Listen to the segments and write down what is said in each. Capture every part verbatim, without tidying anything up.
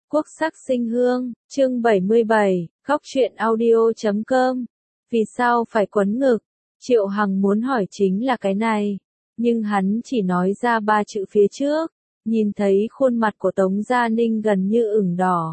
Quốc sắc sinh hương, chương bảy mươi bảy, khóc truyện audio chấm com. Vì sao phải quấn ngực? Triệu Hằng muốn hỏi chính là cái này, nhưng hắn chỉ nói ra ba chữ phía trước, nhìn thấy khuôn mặt của Tống Gia Ninh gần như ửng đỏ.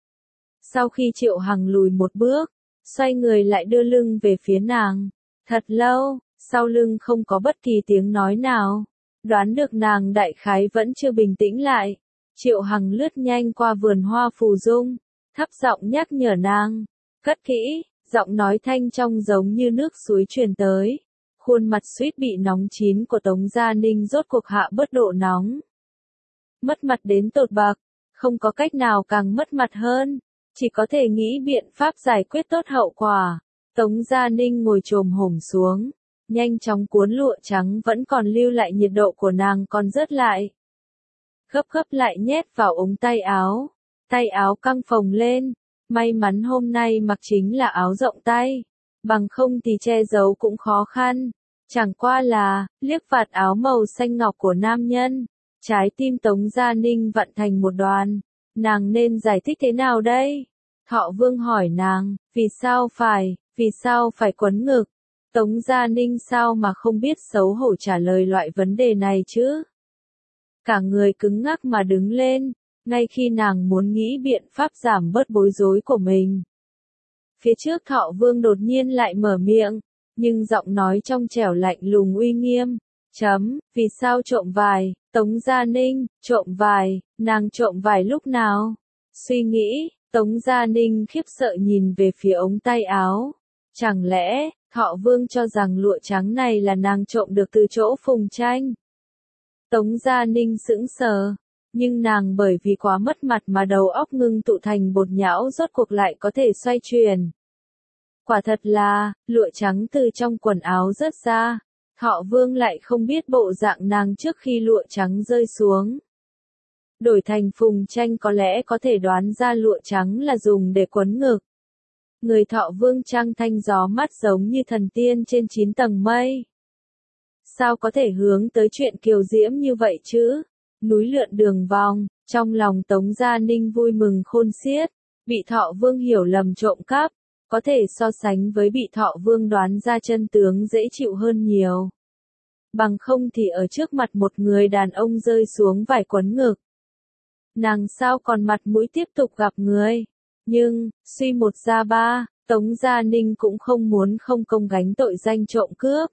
Sau khi Triệu Hằng lùi một bước, xoay người lại đưa lưng về phía nàng, thật lâu, sau lưng không có bất kỳ tiếng nói nào, đoán được nàng đại khái vẫn chưa bình tĩnh lại. Triệu Hằng lướt nhanh qua vườn hoa phù dung, thấp giọng nhắc nhở nàng, cất kỹ, giọng nói thanh trong giống như nước suối truyền tới. Khuôn mặt suýt bị nóng chín của Tống Gia Ninh rốt cuộc hạ bớt độ nóng. Mất mặt đến tột bậc, không có cách nào càng mất mặt hơn, chỉ có thể nghĩ biện pháp giải quyết tốt hậu quả. Tống Gia Ninh ngồi chồm hổm xuống, nhanh chóng cuốn lụa trắng vẫn còn lưu lại nhiệt độ của nàng còn rớt lại. Gấp gấp lại nhét vào ống tay áo, tay áo căng phồng lên, may mắn hôm nay mặc chính là áo rộng tay, bằng không thì che giấu cũng khó khăn, chẳng qua là, liếc vạt áo màu xanh ngọc của nam nhân, trái tim Tống Gia Ninh vặn thành một đoàn, nàng nên giải thích thế nào đây? Thọ Vương hỏi nàng, vì sao phải, vì sao phải quấn ngực? Tống Gia Ninh sao mà không biết xấu hổ trả lời loại vấn đề này chứ? Cả người cứng ngắc mà đứng lên, ngay khi nàng muốn nghĩ biện pháp giảm bớt bối rối của mình. Phía trước Thọ Vương đột nhiên lại mở miệng, nhưng giọng nói trong trẻo lạnh lùng uy nghiêm. Chấm, vì sao trộm vải? Tống Gia Ninh, trộm vải, nàng trộm vải lúc nào? Suy nghĩ, Tống Gia Ninh khiếp sợ nhìn về phía ống tay áo. Chẳng lẽ, Thọ Vương cho rằng lụa trắng này là nàng trộm được từ chỗ Phùng Tranh? Tống Gia Ninh sững sờ, nhưng nàng bởi vì quá mất mặt mà đầu óc ngưng tụ thành bột nhão rốt cuộc lại có thể xoay chuyển. Quả thật là, lụa trắng từ trong quần áo rớt ra, Thọ Vương lại không biết bộ dạng nàng trước khi lụa trắng rơi xuống. Đổi thành Phùng Tranh có lẽ có thể đoán ra lụa trắng là dùng để quấn ngực. Người Thọ Vương trăng thanh gió mắt giống như thần tiên trên chín tầng mây. Sao có thể hướng tới chuyện kiều diễm như vậy chứ? Núi lượn đường vòng, trong lòng Tống Gia Ninh vui mừng khôn xiết, bị Thọ Vương hiểu lầm trộm cắp, có thể so sánh với bị Thọ Vương đoán ra chân tướng dễ chịu hơn nhiều. Bằng không thì ở trước mặt một người đàn ông rơi xuống vải quấn ngực. Nàng sao còn mặt mũi tiếp tục gặp người? Nhưng, suy một ra ba, Tống Gia Ninh cũng không muốn không công gánh tội danh trộm cướp.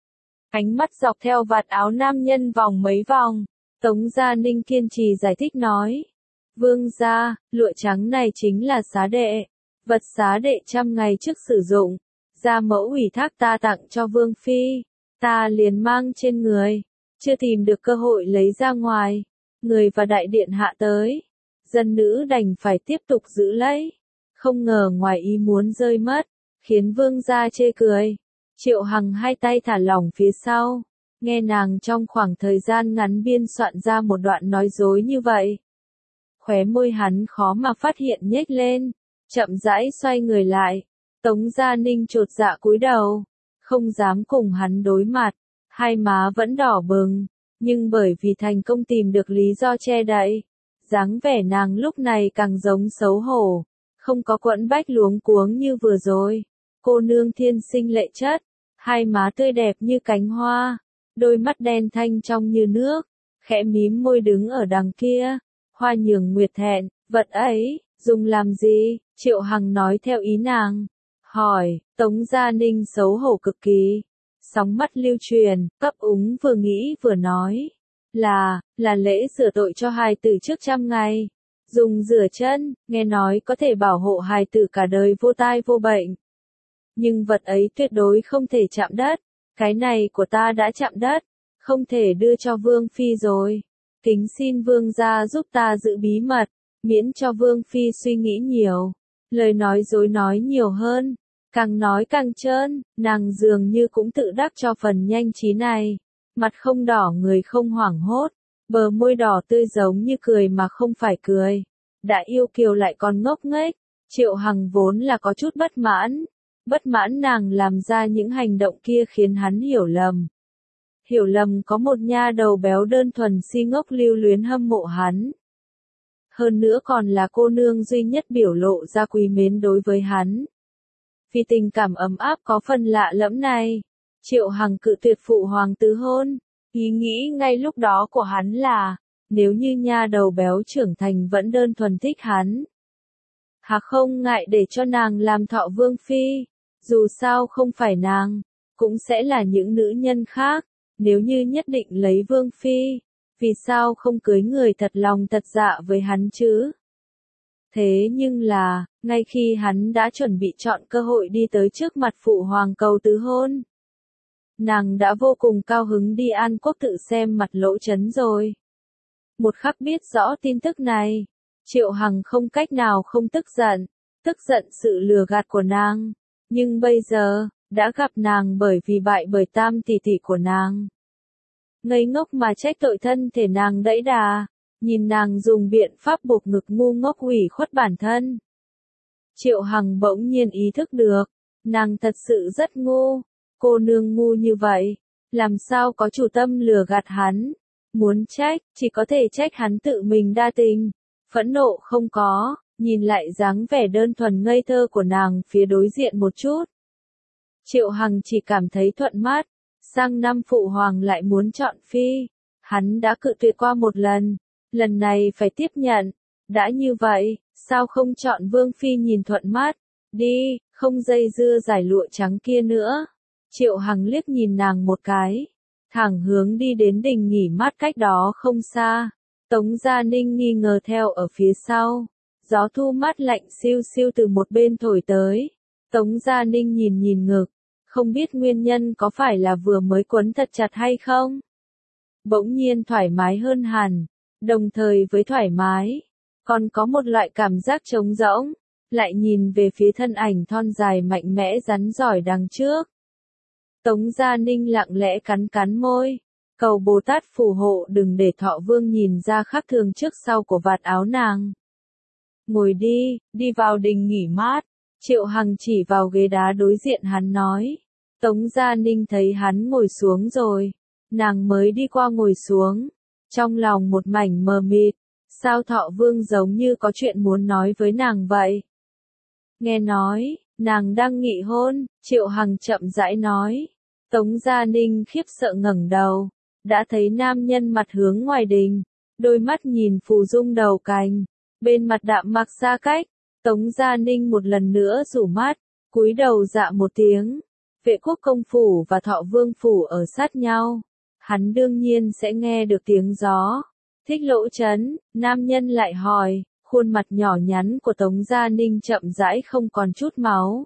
Ánh mắt dọc theo vạt áo nam nhân vòng mấy vòng, Tống Gia Ninh kiên trì giải thích nói. Vương gia, lụa trắng này chính là xá đệ, vật xá đệ trăm ngày trước sử dụng, gia mẫu ủy thác ta tặng cho Vương Phi, ta liền mang trên người, chưa tìm được cơ hội lấy ra ngoài, người và đại điện hạ tới, dân nữ đành phải tiếp tục giữ lấy, không ngờ ngoài ý muốn rơi mất, khiến Vương gia chê cười. Triệu Hằng hai tay thả lỏng phía sau, nghe nàng trong khoảng thời gian ngắn biên soạn ra một đoạn nói dối như vậy. Khóe môi hắn khó mà phát hiện nhếch lên, chậm rãi xoay người lại, Tống Gia Ninh chột dạ cúi đầu, không dám cùng hắn đối mặt, hai má vẫn đỏ bừng, nhưng bởi vì thành công tìm được lý do che đậy, dáng vẻ nàng lúc này càng giống xấu hổ, không có quẫn bách luống cuống như vừa rồi. Cô nương thiên sinh lệ chất, hai má tươi đẹp như cánh hoa, đôi mắt đen thanh trong như nước, khẽ mím môi đứng ở đằng kia, Hoa Nhường Nguyệt thẹn, vật ấy, dùng làm gì? Triệu Hằng nói theo ý nàng, hỏi, Tống Gia Ninh xấu hổ cực kỳ, sóng mắt lưu truyền, cấp úng vừa nghĩ vừa nói, là, là lễ rửa tội cho hài tử trước trăm ngày, dùng rửa chân, nghe nói có thể bảo hộ hài tử cả đời vô tai vô bệnh. Nhưng vật ấy tuyệt đối không thể chạm đất, cái này của ta đã chạm đất, không thể đưa cho Vương Phi rồi. Kính xin Vương gia giúp ta giữ bí mật, miễn cho Vương Phi suy nghĩ nhiều, lời nói dối nói nhiều hơn, càng nói càng trơn, nàng dường như cũng tự đắc cho phần nhanh trí này, mặt không đỏ người không hoảng hốt, bờ môi đỏ tươi giống như cười mà không phải cười, đã yêu kiều lại còn ngốc nghếch. Triệu Hằng vốn là có chút bất mãn. Bất mãn nàng làm ra những hành động kia khiến hắn hiểu lầm. Hiểu lầm có một nha đầu béo đơn thuần si ngốc lưu luyến hâm mộ hắn. hơn nữa còn là cô nương duy nhất biểu lộ ra quý mến đối với hắn. Vì tình cảm ấm áp có phần lạ lẫm này, Triệu Hằng cự tuyệt phụ hoàng tứ hôn. Ý nghĩ ngay lúc đó của hắn là, nếu như nha đầu béo trưởng thành vẫn đơn thuần thích hắn, hà không ngại để cho nàng làm thọ vương phi, dù sao không phải nàng, cũng sẽ là những nữ nhân khác, nếu như nhất định lấy vương phi, vì sao không cưới người thật lòng thật dạ với hắn chứ? Thế nhưng là, ngay khi hắn đã chuẩn bị chọn cơ hội đi tới trước mặt phụ hoàng cầu tứ hôn, nàng đã vô cùng cao hứng đi An Quốc tự xem mặt Lỗ Chấn rồi. Một khắc biết rõ tin tức này, Triệu Hằng không cách nào không tức giận, tức giận sự lừa gạt của nàng, nhưng bây giờ, đã gặp nàng bởi vì bại bởi tam tỷ tỷ của nàng. Ngây ngốc mà trách tội thân thể nàng đẫy đà, nhìn nàng dùng biện pháp buộc ngực ngu ngốc ủy khuất bản thân. Triệu Hằng bỗng nhiên ý thức được, nàng thật sự rất ngu, cô nương ngu như vậy, làm sao có chủ tâm lừa gạt hắn, muốn trách, chỉ có thể trách hắn tự mình đa tình, phẫn nộ không có, nhìn lại dáng vẻ đơn thuần ngây thơ của nàng phía đối diện một chút. Triệu Hằng chỉ cảm thấy thuận mắt, sang năm phụ hoàng lại muốn chọn phi, hắn đã cự tuyệt qua một lần, lần này phải tiếp nhận, đã như vậy, sao không chọn vương phi nhìn thuận mắt, đi, không dây dưa giải lụa trắng kia nữa. Triệu Hằng liếc nhìn nàng một cái, thẳng hướng đi đến đình nghỉ mát cách đó không xa. Tống Gia Ninh nghi ngờ theo ở phía sau, gió thu mát lạnh siêu siêu từ một bên thổi tới. Tống Gia Ninh nhìn nhìn ngực, không biết nguyên nhân có phải là vừa mới quấn thật chặt hay không. Bỗng nhiên thoải mái hơn hẳn, đồng thời với thoải mái, còn có một loại cảm giác trống rỗng, lại nhìn về phía thân ảnh thon dài mạnh mẽ rắn giỏi đằng trước. Tống Gia Ninh lặng lẽ cắn cắn môi, cầu Bồ Tát phù hộ đừng để Thọ Vương nhìn ra khác thường trước sau của vạt áo nàng. Ngồi đi, đi vào đình nghỉ mát, Triệu Hằng chỉ vào ghế đá đối diện hắn nói. Tống Gia Ninh thấy hắn ngồi xuống rồi, nàng mới đi qua ngồi xuống, trong lòng một mảnh mờ mịt, sao Thọ Vương giống như có chuyện muốn nói với nàng vậy? Nghe nói, nàng đang nghị hôn, Triệu Hằng chậm rãi nói. Tống Gia Ninh khiếp sợ ngẩng đầu, đã thấy nam nhân mặt hướng ngoài đình, đôi mắt nhìn phù dung đầu cành, bên mặt đạm mạc xa cách. Tống Gia Ninh một lần nữa rủ mắt, cúi đầu dạ một tiếng. Vệ quốc công phủ và Thọ Vương phủ ở sát nhau, hắn đương nhiên sẽ nghe được tiếng gió. Thích Lỗ Chấn, nam nhân lại hỏi, khuôn mặt nhỏ nhắn của Tống Gia Ninh chậm rãi không còn chút máu.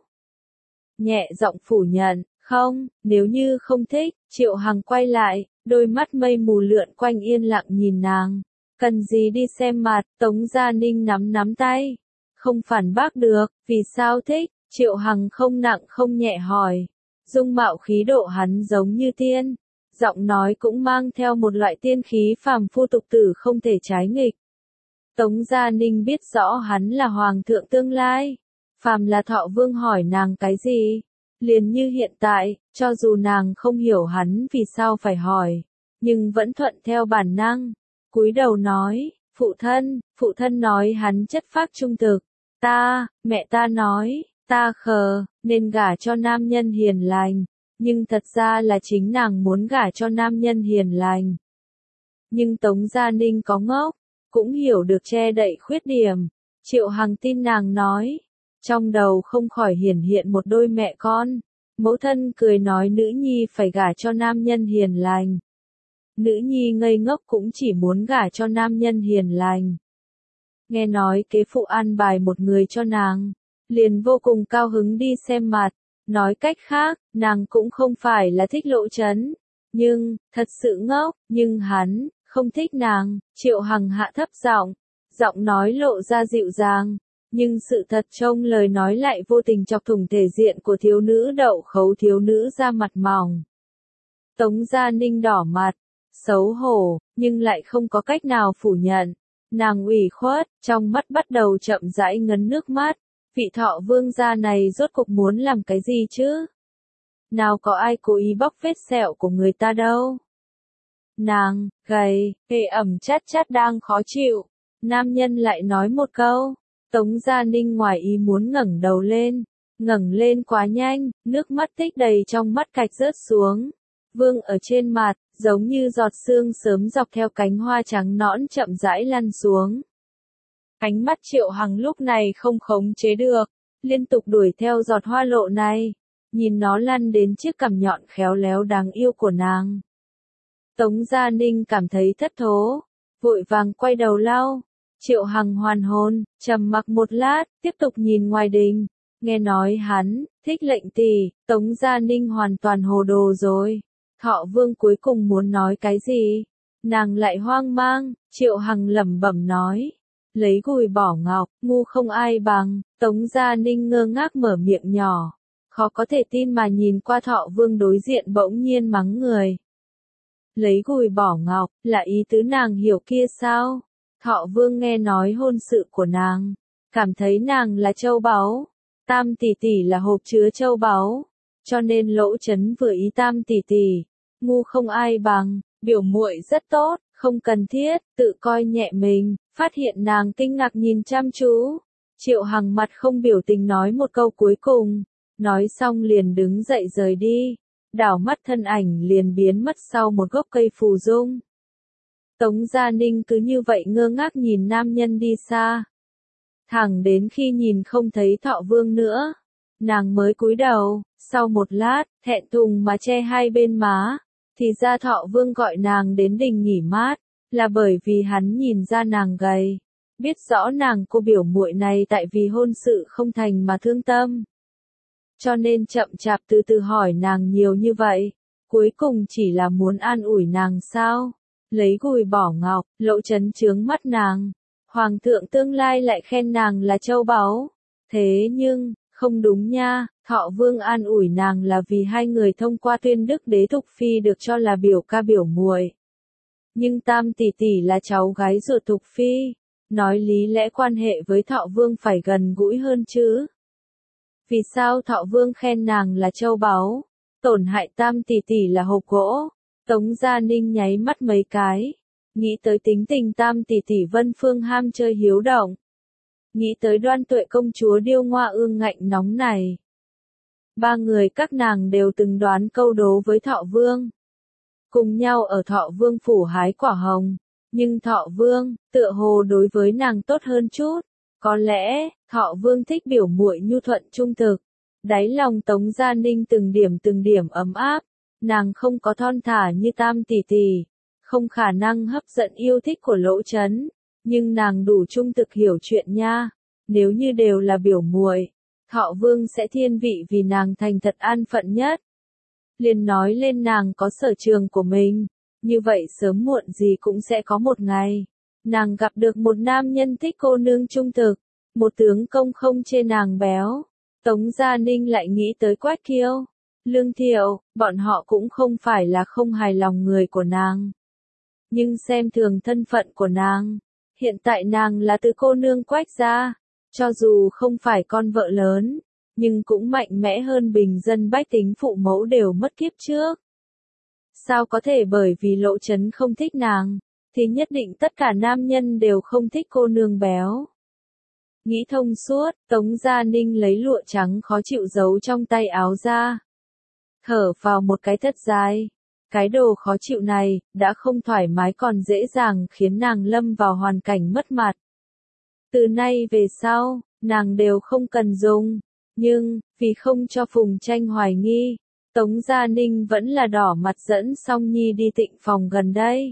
Nhẹ giọng phủ nhận, không, nếu như không thích. Triệu Hằng quay lại, đôi mắt mây mù lượn quanh yên lặng nhìn nàng. Cần gì đi xem mặt, Tống Gia Ninh nắm nắm tay. Không phản bác được, vì sao thích? Triệu Hằng không nặng không nhẹ hỏi. Dung mạo khí độ hắn giống như tiên, giọng nói cũng mang theo một loại tiên khí phàm phu tục tử không thể trái nghịch. Tống Gia Ninh biết rõ hắn là hoàng thượng tương lai, phàm là Thọ Vương hỏi nàng cái gì, liền như hiện tại, cho dù nàng không hiểu hắn vì sao phải hỏi, nhưng vẫn thuận theo bản năng, cúi đầu nói, phụ thân, phụ thân nói hắn chất phác trung thực, ta, mẹ ta nói, ta khờ, nên gả cho nam nhân hiền lành, nhưng thật ra là chính nàng muốn gả cho nam nhân hiền lành. Nhưng Tống Gia Ninh có ngốc, cũng hiểu được che đậy khuyết điểm, Triệu Hằng tin nàng nói, trong đầu không khỏi hiển hiện một đôi mẹ con, mẫu thân cười nói nữ nhi phải gả cho nam nhân hiền lành. Nữ nhi ngây ngốc cũng chỉ muốn gả cho nam nhân hiền lành. Nghe nói kế phụ an bài một người cho nàng, liền vô cùng cao hứng đi xem mặt, nói cách khác, nàng cũng không phải là thích Lỗ Chấn, nhưng, thật sự ngốc, nhưng hắn, không thích nàng. Triệu Hằng hạ thấp giọng, giọng nói lộ ra dịu dàng, nhưng sự thật trong lời nói lại vô tình chọc thủng thể diện của thiếu nữ đậu khấu thiếu nữ ra mặt mỏng. Tống Gia Ninh đỏ mặt, xấu hổ, nhưng lại không có cách nào phủ nhận. Nàng ủy khuất, trong mắt bắt đầu chậm rãi ngấn nước mắt. Vị Thọ Vương gia này rốt cuộc muốn làm cái gì chứ? Nào có ai cố ý bóc vết sẹo của người ta đâu. Nàng, gầy, ê ẩm chát chát đang khó chịu. Nam nhân lại nói một câu. Tống Gia Ninh ngoài ý muốn ngẩng đầu lên. Ngẩng lên quá nhanh, nước mắt tích đầy trong mắt cạch rớt xuống. Vương ở trên mặt, giống như giọt sương sớm dọc theo cánh hoa trắng nõn chậm rãi lăn xuống. Ánh mắt Triệu Hằng lúc này không khống chế được, liên tục đuổi theo giọt hoa lộ này, nhìn nó lăn đến chiếc cằm nhọn khéo léo đáng yêu của nàng. Tống Gia Ninh cảm thấy thất thố, vội vàng quay đầu lau. Triệu Hằng hoàn hồn, trầm mặc một lát, tiếp tục nhìn ngoài đình. Nghe nói hắn, thích lệnh tỷ, Tống Gia Ninh hoàn toàn hồ đồ rồi. Thọ Vương cuối cùng muốn nói cái gì? Nàng lại hoang mang, Triệu Hằng lẩm bẩm nói. Lấy gùi bỏ ngọc, ngu không ai bằng, Tống Gia Ninh ngơ ngác mở miệng nhỏ. Khó có thể tin mà nhìn qua Thọ Vương đối diện bỗng nhiên mắng người. Lấy gùi bỏ ngọc, là ý tứ nàng hiểu kia sao? Thọ Vương nghe nói hôn sự của nàng, cảm thấy nàng là châu báu. Tam tỷ tỷ là hộp chứa châu báu, cho nên Lỗ Chấn vừa ý Tam tỷ tỷ, ngu không ai bằng, biểu muội rất tốt, không cần thiết, tự coi nhẹ mình, phát hiện nàng kinh ngạc nhìn chăm chú. Triệu Hằng mặt không biểu tình nói một câu cuối cùng, nói xong liền đứng dậy rời đi, đảo mắt thân ảnh liền biến mất sau một gốc cây phù dung. Tống Gia Ninh cứ như vậy ngơ ngác nhìn nam nhân đi xa. Thẳng đến khi nhìn không thấy Thọ Vương nữa, nàng mới cúi đầu, sau một lát, thẹn thùng mà che hai bên má, thì ra Thọ Vương gọi nàng đến đình nghỉ mát, là bởi vì hắn nhìn ra nàng gầy, biết rõ nàng cô biểu muội này tại vì hôn sự không thành mà thương tâm. Cho nên chậm chạp từ từ hỏi nàng nhiều như vậy, cuối cùng chỉ là muốn an ủi nàng sao, lấy gùi bỏ ngọc, Lỗ Chấn chướng mắt nàng. Hoàng thượng tương lai lại khen nàng là châu báu. Thế nhưng, không đúng nha, Thọ Vương an ủi nàng là vì hai người thông qua tuyên đức đế Thục Phi được cho là biểu ca biểu muội. Nhưng Tam tỷ tỷ là cháu gái ruột Thục Phi, nói lý lẽ quan hệ với Thọ Vương phải gần gũi hơn chứ. Vì sao Thọ Vương khen nàng là châu báu, tổn hại Tam tỷ tỷ là hộp gỗ? Tống Gia Ninh nháy mắt mấy cái. Nghĩ tới tính tình Tam tỷ tỷ Vân Phương ham chơi hiếu động. Nghĩ tới Đoan Tuệ công chúa điêu ngoa ương ngạnh nóng này. Ba người các nàng đều từng đoán câu đố với Thọ Vương. Cùng nhau ở Thọ Vương phủ hái quả hồng. Nhưng Thọ Vương, tựa hồ đối với nàng tốt hơn chút. Có lẽ, Thọ Vương thích biểu muội nhu thuận trung thực. Đáy lòng Tống Gia Ninh từng điểm từng điểm ấm áp. Nàng không có thon thả như Tam tỷ tỷ. Không khả năng hấp dẫn yêu thích của Lỗ Chấn, nhưng nàng đủ trung thực hiểu chuyện nha. Nếu như đều là biểu muội, Thọ Vương sẽ thiên vị vì nàng thành thật an phận nhất. Liền nói lên nàng có sở trường của mình, như vậy sớm muộn gì cũng sẽ có một ngày. Nàng gặp được một nam nhân thích cô nương trung thực, một tướng công không chê nàng béo. Tống Gia Ninh lại nghĩ tới Quách Kiêu, Lương Thiệu, bọn họ cũng không phải là không hài lòng người của nàng. Nhưng xem thường thân phận của nàng, hiện tại nàng là từ cô nương Quách gia, cho dù không phải con vợ lớn, nhưng cũng mạnh mẽ hơn bình dân bách tính phụ mẫu đều mất kiếp trước. Sao có thể bởi vì Lỗ Chấn không thích nàng, thì nhất định tất cả nam nhân đều không thích cô nương béo. Nghĩ thông suốt, Tống Gia Ninh lấy lụa trắng khó chịu giấu trong tay áo ra. Thở vào một cái thật dài. Cái đồ khó chịu này, đã không thoải mái còn dễ dàng khiến nàng lâm vào hoàn cảnh mất mặt. Từ nay về sau, nàng đều không cần dùng. Nhưng, vì không cho Phùng Tranh hoài nghi, Tống Gia Ninh vẫn là đỏ mặt dẫn Song Nhi đi tịnh phòng gần đây.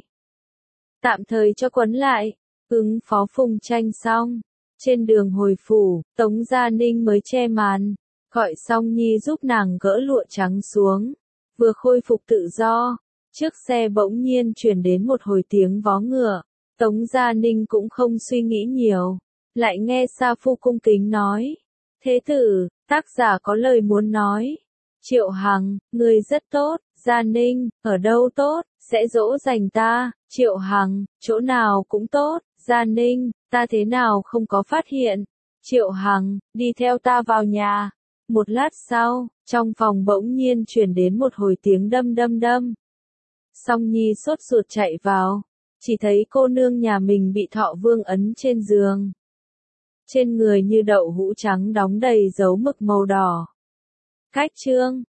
Tạm thời cho quấn lại, ứng phó Phùng Tranh xong. Trên đường hồi phủ, Tống Gia Ninh mới che màn, gọi Song Nhi giúp nàng gỡ lụa trắng xuống. Vừa khôi phục tự do, trước xe bỗng nhiên truyền đến một hồi tiếng vó ngựa. Tống Gia Ninh cũng không suy nghĩ nhiều, lại nghe Sa Phu cung kính nói. Thế tử, tác giả có lời muốn nói. Triệu Hằng, người rất tốt. Gia Ninh, ở đâu tốt, sẽ dỗ dành ta. Triệu Hằng, chỗ nào cũng tốt. Gia Ninh, ta thế nào không có phát hiện. Triệu Hằng, đi theo ta vào nhà. Một lát sau, trong phòng bỗng nhiên truyền đến một hồi tiếng đâm đâm đâm. Song Nhi sốt ruột chạy vào. chỉ thấy cô nương nhà mình bị Thọ Vương ấn trên giường. Trên người như đậu hũ trắng đóng đầy dấu mực màu đỏ. Khách trương,